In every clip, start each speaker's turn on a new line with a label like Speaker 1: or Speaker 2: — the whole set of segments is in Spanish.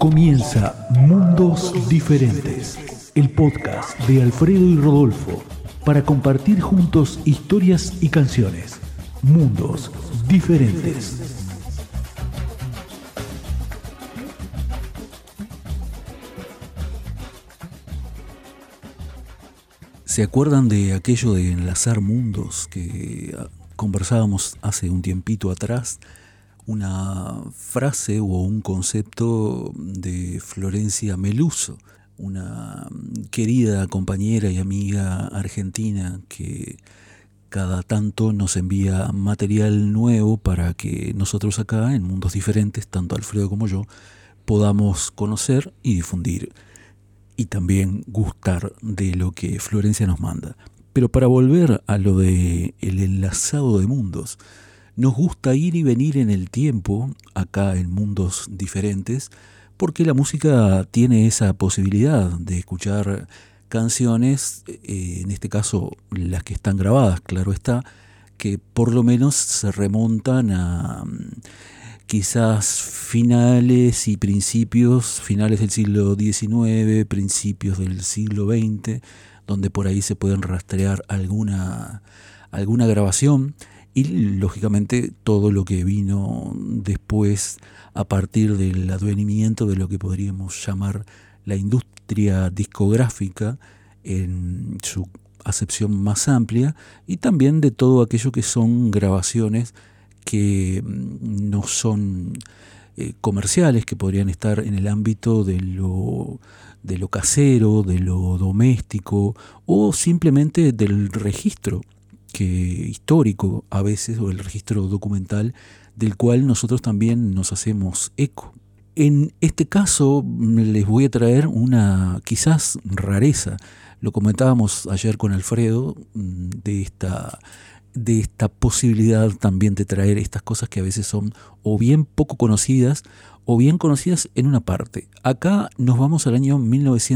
Speaker 1: Comienza Mundos Diferentes, el podcast de Alfredo y Rodolfo, para compartir juntos historias y canciones. Mundos Diferentes. ¿Se acuerdan de aquello de enlazar mundos que conversábamos hace un tiempito atrás? Una frase o un concepto de Florencia Meluso, una querida compañera y amiga argentina que cada tanto nos envía material nuevo para que nosotros acá en Mundos Diferentes, tanto Alfredo como yo, podamos conocer y difundir y también gustar de lo que Florencia nos manda. Pero para volver a lo de el enlazado de mundos, nos gusta ir y venir en el tiempo, acá en Mundos Diferentes, porque la música tiene esa posibilidad de escuchar canciones, en este caso las que están grabadas, claro está, que por lo menos se remontan a quizás finales y principios, finales del siglo XIX, principios del siglo XX, donde por ahí se pueden rastrear alguna grabación. Y lógicamente todo lo que vino después a partir del advenimiento de lo que podríamos llamar la industria discográfica en su acepción más amplia, y también de todo aquello que son grabaciones que no son comerciales, que podrían estar en el ámbito de lo casero, de lo doméstico o simplemente del registro histórico a veces, o el registro documental del cual nosotros también nos hacemos eco. En este caso les voy a traer una quizás rareza. Lo comentábamos ayer con Alfredo de esta posibilidad también de traer estas cosas que a veces son o bien poco conocidas o bien conocidas en una parte. Acá nos vamos al año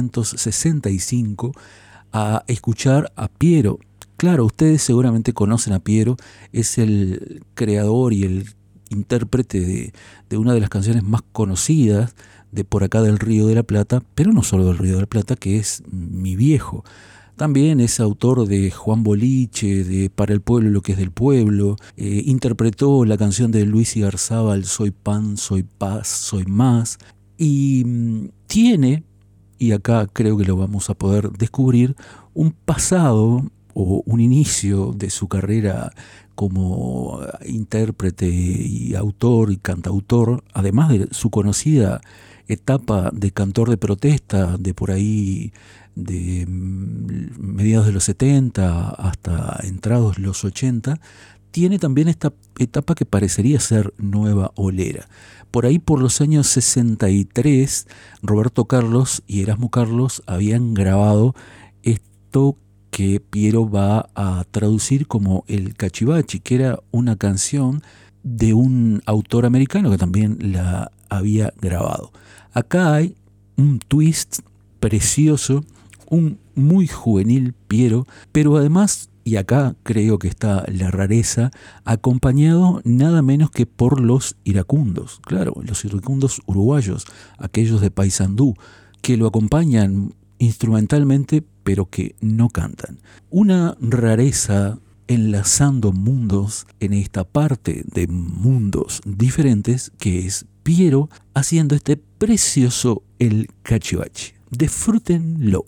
Speaker 1: 1965 a escuchar a Piero. Claro, ustedes seguramente conocen a Piero, es el creador y el intérprete de una de las canciones más conocidas de por acá del Río de la Plata, pero no solo del Río de la Plata, que es Mi Viejo. También es autor de Juan Boliche, de Para el Pueblo lo que es del pueblo, interpretó la canción de Luis Igarzábal, Soy Pan, Soy Paz, Soy Más, y tiene, y acá creo que lo vamos a poder descubrir, un pasado o un inicio de su carrera como intérprete y autor y cantautor, además de su conocida etapa de cantor de protesta de por ahí de mediados de los 70 hasta entrados los 80, tiene también esta etapa que parecería ser nueva olera. Por ahí por los años 63, Roberto Carlos y Erasmo Carlos habían grabado esto que Piero va a traducir como el Cachivache, que era una canción de un autor americano que también la había grabado. Acá hay un twist precioso, un muy juvenil Piero, pero además, y acá creo que está la rareza, acompañado nada menos que por los iracundos, claro, los iracundos uruguayos, aquellos de Paysandú, que lo acompañan instrumentalmente, pero que no cantan. Una rareza enlazando mundos en esta parte de Mundos Diferentes, que es Piero haciendo este precioso El Cachivache. Disfrútenlo.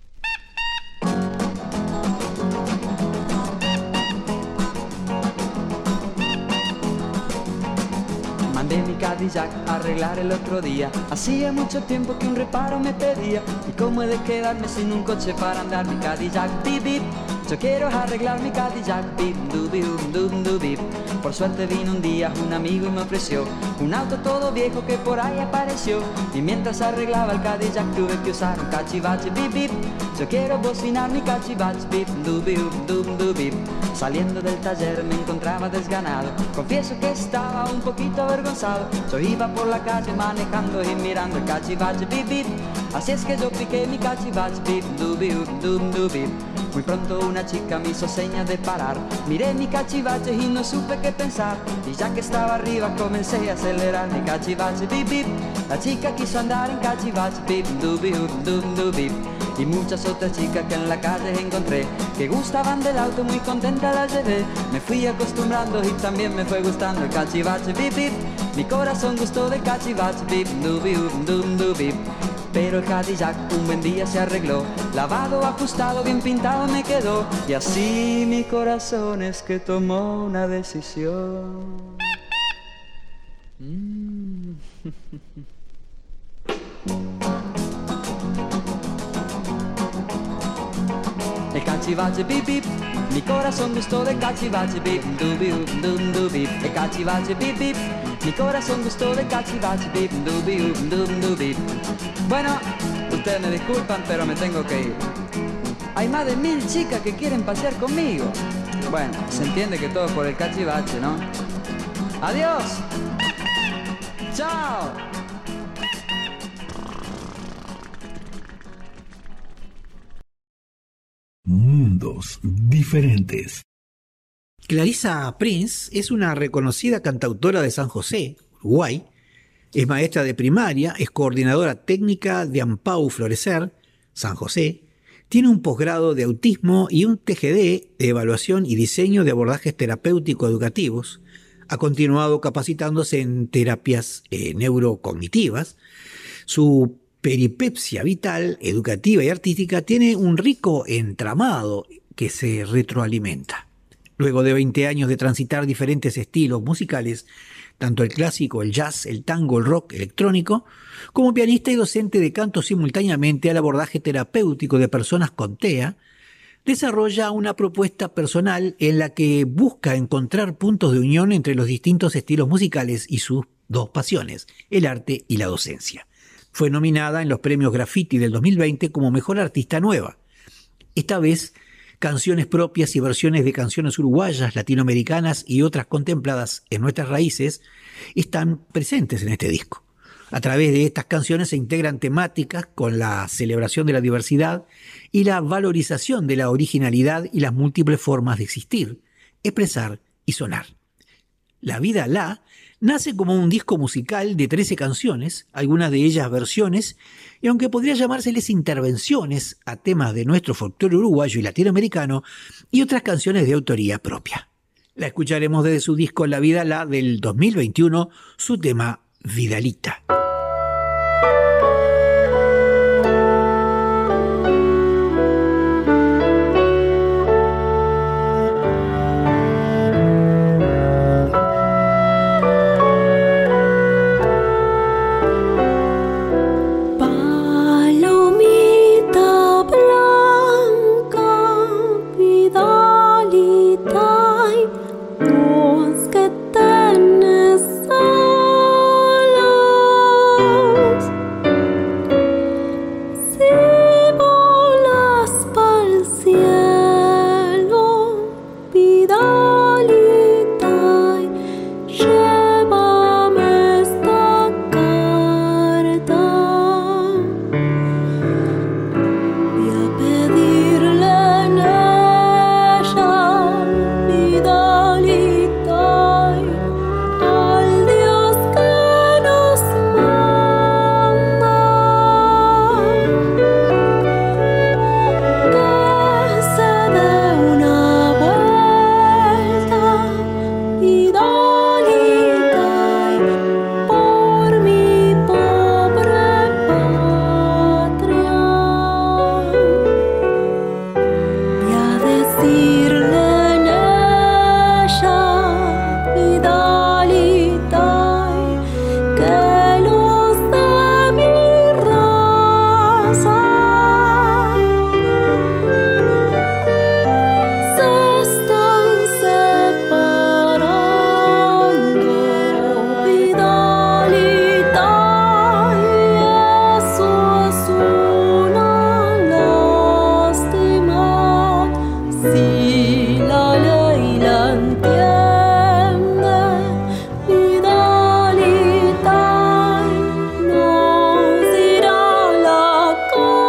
Speaker 2: Mandé mi Cadillac a arreglar el otro día. Hacía mucho tiempo que un reparo me pedía. ¿Y cómo he de quedarme sin un coche para andar? Mi Cadillac, bip, bip. Yo quiero arreglar mi Cadillac, bip, dubi, bip. Por suerte vino un día un amigo y me ofreció un auto todo viejo que por ahí apareció. Y mientras arreglaba el Cadillac tuve que usar un cachivache, bip, bip. Yo quiero bocinar mi cachivache, bip, dubi, bip. Saliendo del taller me encontraba desganado. Confieso que estaba un poquito avergonzado. Yo iba por la calle manejando y mirando el cachivache, bip, bip. Así es que yo piqué mi cachivache, bip, dubi, bip. Muy pronto una chica me hizo señas de parar. Miré mi cachivache y no supe qué pensar. Y ya que estaba arriba comencé a acelerar mi cachivache. Bip, bip. La chica quiso andar en cachivache. Bip, dubi, dum, dubi. Y muchas otras chicas que en la calle encontré que gustaban del auto, muy contenta la llevé. Me fui acostumbrando y también me fue gustando el cachivache. Bip, bip. Mi corazón gustó del cachivache. Bip, dubi, dum, dubi. Pero el Cadillac un buen día se arregló, lavado, ajustado, bien pintado me quedó. Y así mi corazón es que tomó una decisión. El cachivache, bip, bip. Mi corazón gustó del cachivache, bip, dubi, dum, dubi. El cachivache, bip, bip. Mi corazón gustó del cachivache, bip, dubi, dum, dubi. Bueno, ustedes me disculpan, pero me tengo que ir. Hay más de 1000 chicas que quieren pasear conmigo. Bueno, se entiende que todo por el cachivache, ¿no? ¡Adiós! ¡Chao!
Speaker 1: Mundos diferentes.
Speaker 3: Clarissa Prince es una reconocida cantautora de San José, Uruguay. Es maestra de primaria, es coordinadora técnica de Ampau Florecer, San José. Tiene un posgrado de autismo y un TGD de evaluación y diseño de abordajes terapéutico-educativos. Ha continuado capacitándose en terapias neurocognitivas. Su peripepsia vital, educativa y artística tiene un rico entramado que se retroalimenta. Luego de 20 años de transitar diferentes estilos musicales, tanto el clásico, el jazz, el tango, el rock, electrónico, como pianista y docente de canto simultáneamente al abordaje terapéutico de personas con TEA, desarrolla una propuesta personal en la que busca encontrar puntos de unión entre los distintos estilos musicales y sus dos pasiones, el arte y la docencia. Fue nominada en los premios Graffiti del 2020 como Mejor Artista Nueva. Esta vez, canciones propias y versiones de canciones uruguayas, latinoamericanas y otras contempladas en nuestras raíces están presentes en este disco. A través de estas canciones se integran temáticas con la celebración de la diversidad y la valorización de la originalidad y las múltiples formas de existir, expresar y sonar. La Vida La nace como un disco musical de 13 canciones, algunas de ellas versiones, y aunque podría llamárseles intervenciones a temas de nuestro folclore uruguayo y latinoamericano, y otras canciones de autoría propia. La escucharemos desde su disco La Vida La del 2021, su tema Vidalita.
Speaker 4: Vidalita nos dirá la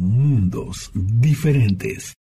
Speaker 1: mundos diferentes.